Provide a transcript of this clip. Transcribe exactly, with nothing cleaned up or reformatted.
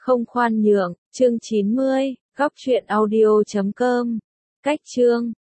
Không khoan nhượng, chương chín mươi, góc truyện audio chấm com. Cách chương